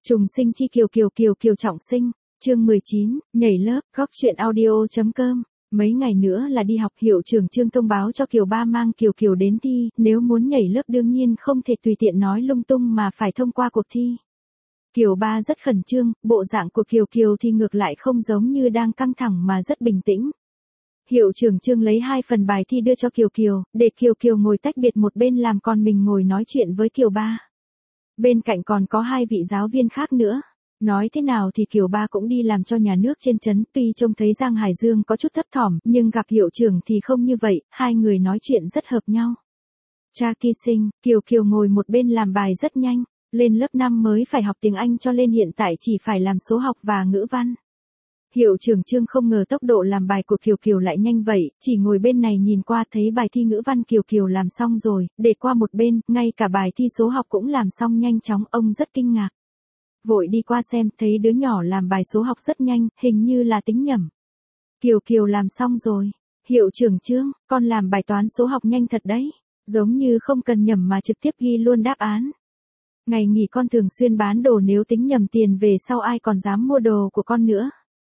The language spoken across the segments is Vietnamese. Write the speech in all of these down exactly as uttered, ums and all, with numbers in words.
Trùng sinh chi kiều kiều kiều kiều trọng sinh, chương mười chín, nhảy lớp, góc chuyện audio.com. Mấy ngày nữa là đi học, hiệu trưởng Trương thông báo cho Kiều Ba mang Kiều Kiều đến thi, nếu muốn nhảy lớp đương nhiên không thể tùy tiện nói lung tung mà phải thông qua cuộc thi. Kiều Ba rất khẩn trương, bộ dạng của Kiều Kiều thì ngược lại không giống như đang căng thẳng mà rất bình tĩnh. Hiệu trưởng Trương lấy hai phần bài thi đưa cho Kiều Kiều, để Kiều Kiều ngồi tách biệt một bên làm còn mình ngồi nói chuyện với Kiều Ba. Bên cạnh còn có hai vị giáo viên khác nữa. Nói thế nào thì Kiều Ba cũng đi làm cho nhà nước trên trấn, tuy trông thấy Giang Hải Dương có chút thấp thỏm, nhưng gặp hiệu trưởng thì không như vậy, hai người nói chuyện rất hợp nhau. Cha kỳ sinh, Kiều Kiều ngồi một bên làm bài rất nhanh, lên lớp năm mới phải học tiếng Anh cho nên hiện tại chỉ phải làm số học và ngữ văn. Hiệu trưởng Trương không ngờ tốc độ làm bài của Kiều Kiều lại nhanh vậy, chỉ ngồi bên này nhìn qua thấy bài thi ngữ văn Kiều Kiều làm xong rồi, để qua một bên, ngay cả bài thi số học cũng làm xong nhanh chóng, ông rất kinh ngạc. Vội đi qua xem, thấy đứa nhỏ làm bài số học rất nhanh, hình như là tính nhẩm. Kiều Kiều làm xong rồi. Hiệu trưởng Trương, con làm bài toán số học nhanh thật đấy, giống như không cần nhẩm mà trực tiếp ghi luôn đáp án. Ngày nghỉ con thường xuyên bán đồ, nếu tính nhầm tiền về sau ai còn dám mua đồ của con nữa.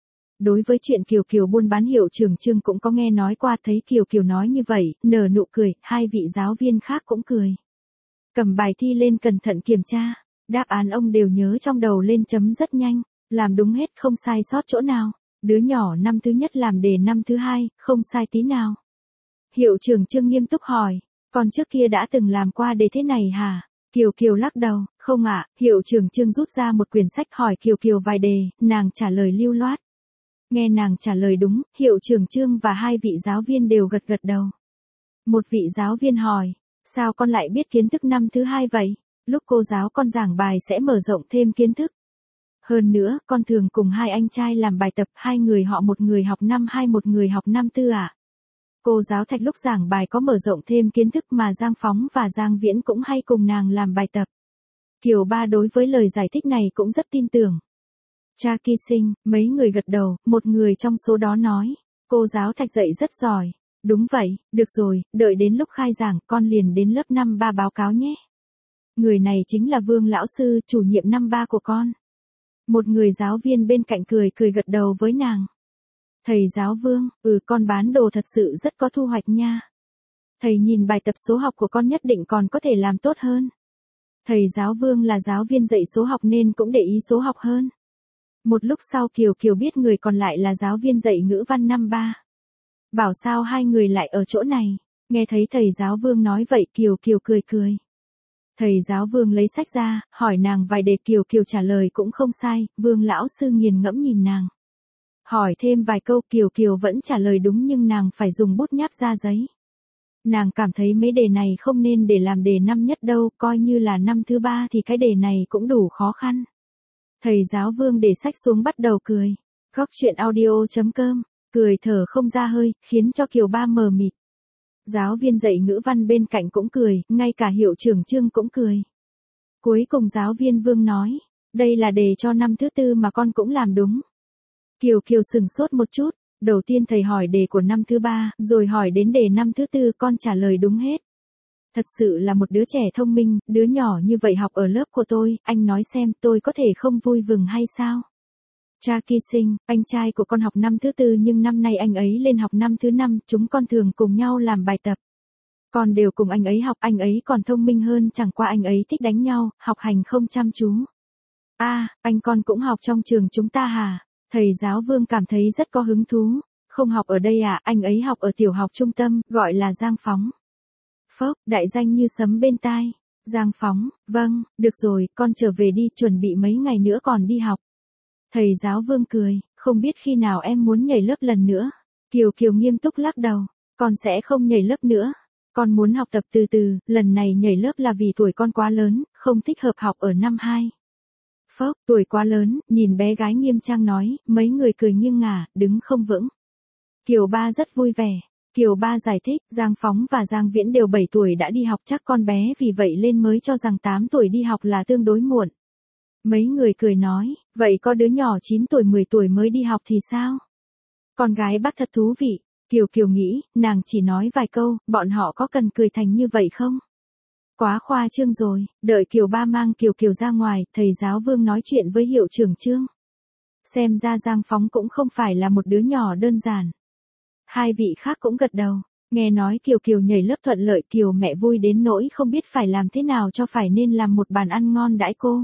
Đối với chuyện Kiều Kiều buôn bán, hiệu trưởng Trương cũng có nghe nói qua, thấy Kiều Kiều nói như vậy, nở nụ cười, hai vị giáo viên khác cũng cười. Cầm bài thi lên cẩn thận kiểm tra, đáp án ông đều nhớ trong đầu lên chấm rất nhanh, làm đúng hết không sai sót chỗ nào. Đứa nhỏ năm thứ nhất làm đề năm thứ hai, không sai tí nào. Hiệu trưởng Trương nghiêm túc hỏi, con trước kia đã từng làm qua đề thế này hả? Kiều Kiều lắc đầu, không ạ. Hiệu trưởng Trương rút ra một quyển sách hỏi Kiều Kiều vài đề, nàng trả lời lưu loát. Nghe nàng trả lời đúng, hiệu trưởng Trương và hai vị giáo viên đều gật gật đầu. Một vị giáo viên hỏi, sao con lại biết kiến thức năm thứ hai vậy? Lúc cô giáo con giảng bài sẽ mở rộng thêm kiến thức. Hơn nữa, con thường cùng hai anh trai làm bài tập, hai người họ một người học năm hai một người học năm tư ạ. À? Cô giáo Thạch lúc giảng bài có mở rộng thêm kiến thức mà Giang Phóng và Giang Viễn cũng hay cùng nàng làm bài tập. Kiều Ba đối với lời giải thích này cũng rất tin tưởng. Cha kỳ sinh, mấy người gật đầu, một người trong số đó nói, cô giáo Thạch dạy rất giỏi. Đúng vậy, được rồi, đợi đến lúc khai giảng con liền đến lớp năm ba báo cáo nhé. Người này chính là Vương lão sư, chủ nhiệm năm ba của con. Một người giáo viên bên cạnh cười cười gật đầu với nàng. Thầy giáo Vương, ừ con bán đồ thật sự rất có thu hoạch nha. Thầy nhìn bài tập số học của con nhất định còn có thể làm tốt hơn. Thầy giáo Vương là giáo viên dạy số học nên cũng để ý số học hơn. Một lúc sau Kiều Kiều biết người còn lại là giáo viên dạy ngữ văn năm ba. Bảo sao hai người lại ở chỗ này, nghe thấy thầy giáo Vương nói vậy Kiều Kiều cười cười. Thầy giáo Vương lấy sách ra, hỏi nàng vài đề, Kiều Kiều trả lời cũng không sai, Vương lão sư nghiền ngẫm nhìn nàng. Hỏi thêm vài câu, Kiều Kiều vẫn trả lời đúng nhưng nàng phải dùng bút nháp ra giấy. Nàng cảm thấy mấy đề này không nên để làm đề năm nhất đâu, coi như là năm thứ ba thì cái đề này cũng đủ khó khăn. Thầy giáo Vương để sách xuống bắt đầu cười. Góc chuyện audio.com, cười thở không ra hơi, khiến cho Kiều Ba mờ mịt. Giáo viên dạy ngữ văn bên cạnh cũng cười, ngay cả hiệu trưởng Trương cũng cười. Cuối cùng giáo viên Vương nói, đây là đề cho năm thứ tư mà con cũng làm đúng. Kiều Kiều sừng sốt một chút, đầu tiên thầy hỏi đề của năm thứ ba, rồi hỏi đến đề năm thứ tư con trả lời đúng hết. Thật sự là một đứa trẻ thông minh, đứa nhỏ như vậy học ở lớp của tôi, anh nói xem tôi có thể không vui mừng hay sao? Cha kỳ sinh, anh trai của con học năm thứ tư nhưng năm nay anh ấy lên học năm thứ năm, chúng con thường cùng nhau làm bài tập. Con đều cùng anh ấy học, anh ấy còn thông minh hơn, chẳng qua anh ấy thích đánh nhau, học hành không chăm chú. A, à, anh con cũng học trong trường chúng ta hả? Thầy giáo Vương cảm thấy rất có hứng thú. Không học ở đây à, anh ấy học ở tiểu học trung tâm, gọi là Giang Phóng. Phốc, đại danh như sấm bên tai. Giang Phóng, vâng, được rồi, con trở về đi, chuẩn bị mấy ngày nữa còn đi học. Thầy giáo Vương cười, không biết khi nào em muốn nhảy lớp lần nữa. Kiều Kiều nghiêm túc lắc đầu, con sẽ không nhảy lớp nữa. Con muốn học tập từ từ, lần này nhảy lớp là vì tuổi con quá lớn, không thích hợp học ở năm hai. Phốc, tuổi quá lớn, nhìn bé gái nghiêm trang nói, mấy người cười nghiêng ngả, đứng không vững. Kiều Ba rất vui vẻ. Kiều Ba giải thích, Giang Phóng và Giang Viễn đều bảy tuổi đã đi học, chắc con bé vì vậy lên mới cho rằng tám tuổi đi học là tương đối muộn. Mấy người cười nói, vậy có đứa nhỏ chín tuổi mười tuổi mới đi học thì sao? Con gái bác thật thú vị. Kiều Kiều nghĩ, nàng chỉ nói vài câu, bọn họ có cần cười thành như vậy không? Quá khoa trương rồi, đợi Kiều Ba mang Kiều Kiều ra ngoài, thầy giáo Vương nói chuyện với hiệu trưởng Trương. Xem ra Giang Phóng cũng không phải là một đứa nhỏ đơn giản. Hai vị khác cũng gật đầu, nghe nói Kiều Kiều nhảy lớp thuận lợi, Kiều mẹ vui đến nỗi không biết phải làm thế nào cho phải nên làm một bàn ăn ngon đãi cô.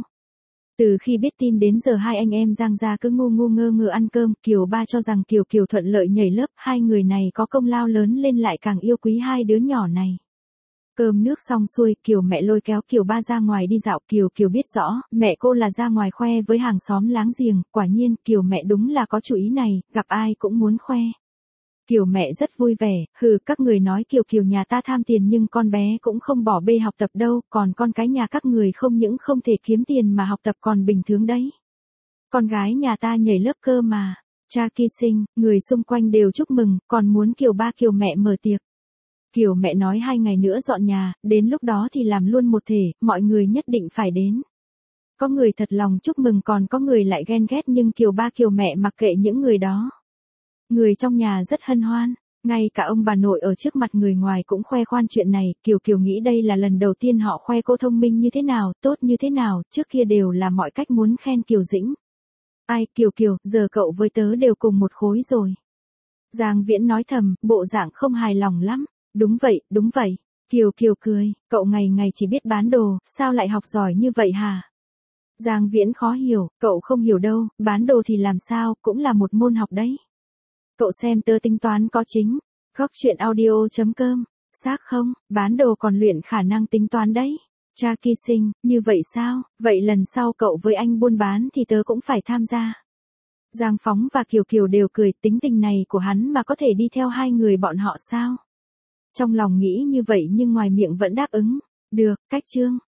Từ khi biết tin đến giờ hai anh em Giang gia cứ ngu ngu ngơ ngơ ăn cơm, Kiều Ba cho rằng Kiều Kiều thuận lợi nhảy lớp, hai người này có công lao lớn lên lại càng yêu quý hai đứa nhỏ này. Cơm nước xong xuôi, Kiều mẹ lôi kéo Kiều Ba ra ngoài đi dạo, Kiều Kiều biết rõ, mẹ cô là ra ngoài khoe với hàng xóm láng giềng, quả nhiên, Kiều mẹ đúng là có chủ ý này, gặp ai cũng muốn khoe. Kiều mẹ rất vui vẻ, hừ, các người nói Kiều Kiều nhà ta tham tiền nhưng con bé cũng không bỏ bê học tập đâu, còn con cái nhà các người không những không thể kiếm tiền mà học tập còn bình thường đấy. Con gái nhà ta nhảy lớp cơ mà, cha Ki sinh, người xung quanh đều chúc mừng, còn muốn Kiều Ba Kiều mẹ mở tiệc. Kiều mẹ nói hai ngày nữa dọn nhà, đến lúc đó thì làm luôn một thể, mọi người nhất định phải đến. Có người thật lòng chúc mừng còn có người lại ghen ghét nhưng Kiều Ba Kiều mẹ mặc kệ những người đó. Người trong nhà rất hân hoan, ngay cả ông bà nội ở trước mặt người ngoài cũng khoe khoan chuyện này, Kiều Kiều nghĩ đây là lần đầu tiên họ khoe cô thông minh như thế nào, tốt như thế nào, trước kia đều là mọi cách muốn khen Kiều Dĩnh. Ai, Kiều Kiều, giờ cậu với tớ đều cùng một khối rồi. Giang Viễn nói thầm, bộ dạng không hài lòng lắm. Đúng vậy, đúng vậy. Kiều Kiều cười, cậu ngày ngày chỉ biết bán đồ, sao lại học giỏi như vậy hả? Giang Viễn khó hiểu, cậu không hiểu đâu, bán đồ thì làm sao, cũng là một môn học đấy. Cậu xem tớ tính toán có chính. Góc chuyện audio chấm com, xác không, bán đồ còn luyện khả năng tính toán đấy. Cha Ki sinh, như vậy sao, vậy lần sau cậu với anh buôn bán thì tớ cũng phải tham gia. Giang Phóng và Kiều Kiều đều cười, tính tình này của hắn mà có thể đi theo hai người bọn họ sao? Trong lòng nghĩ như vậy nhưng ngoài miệng vẫn đáp ứng. Được, cách chương.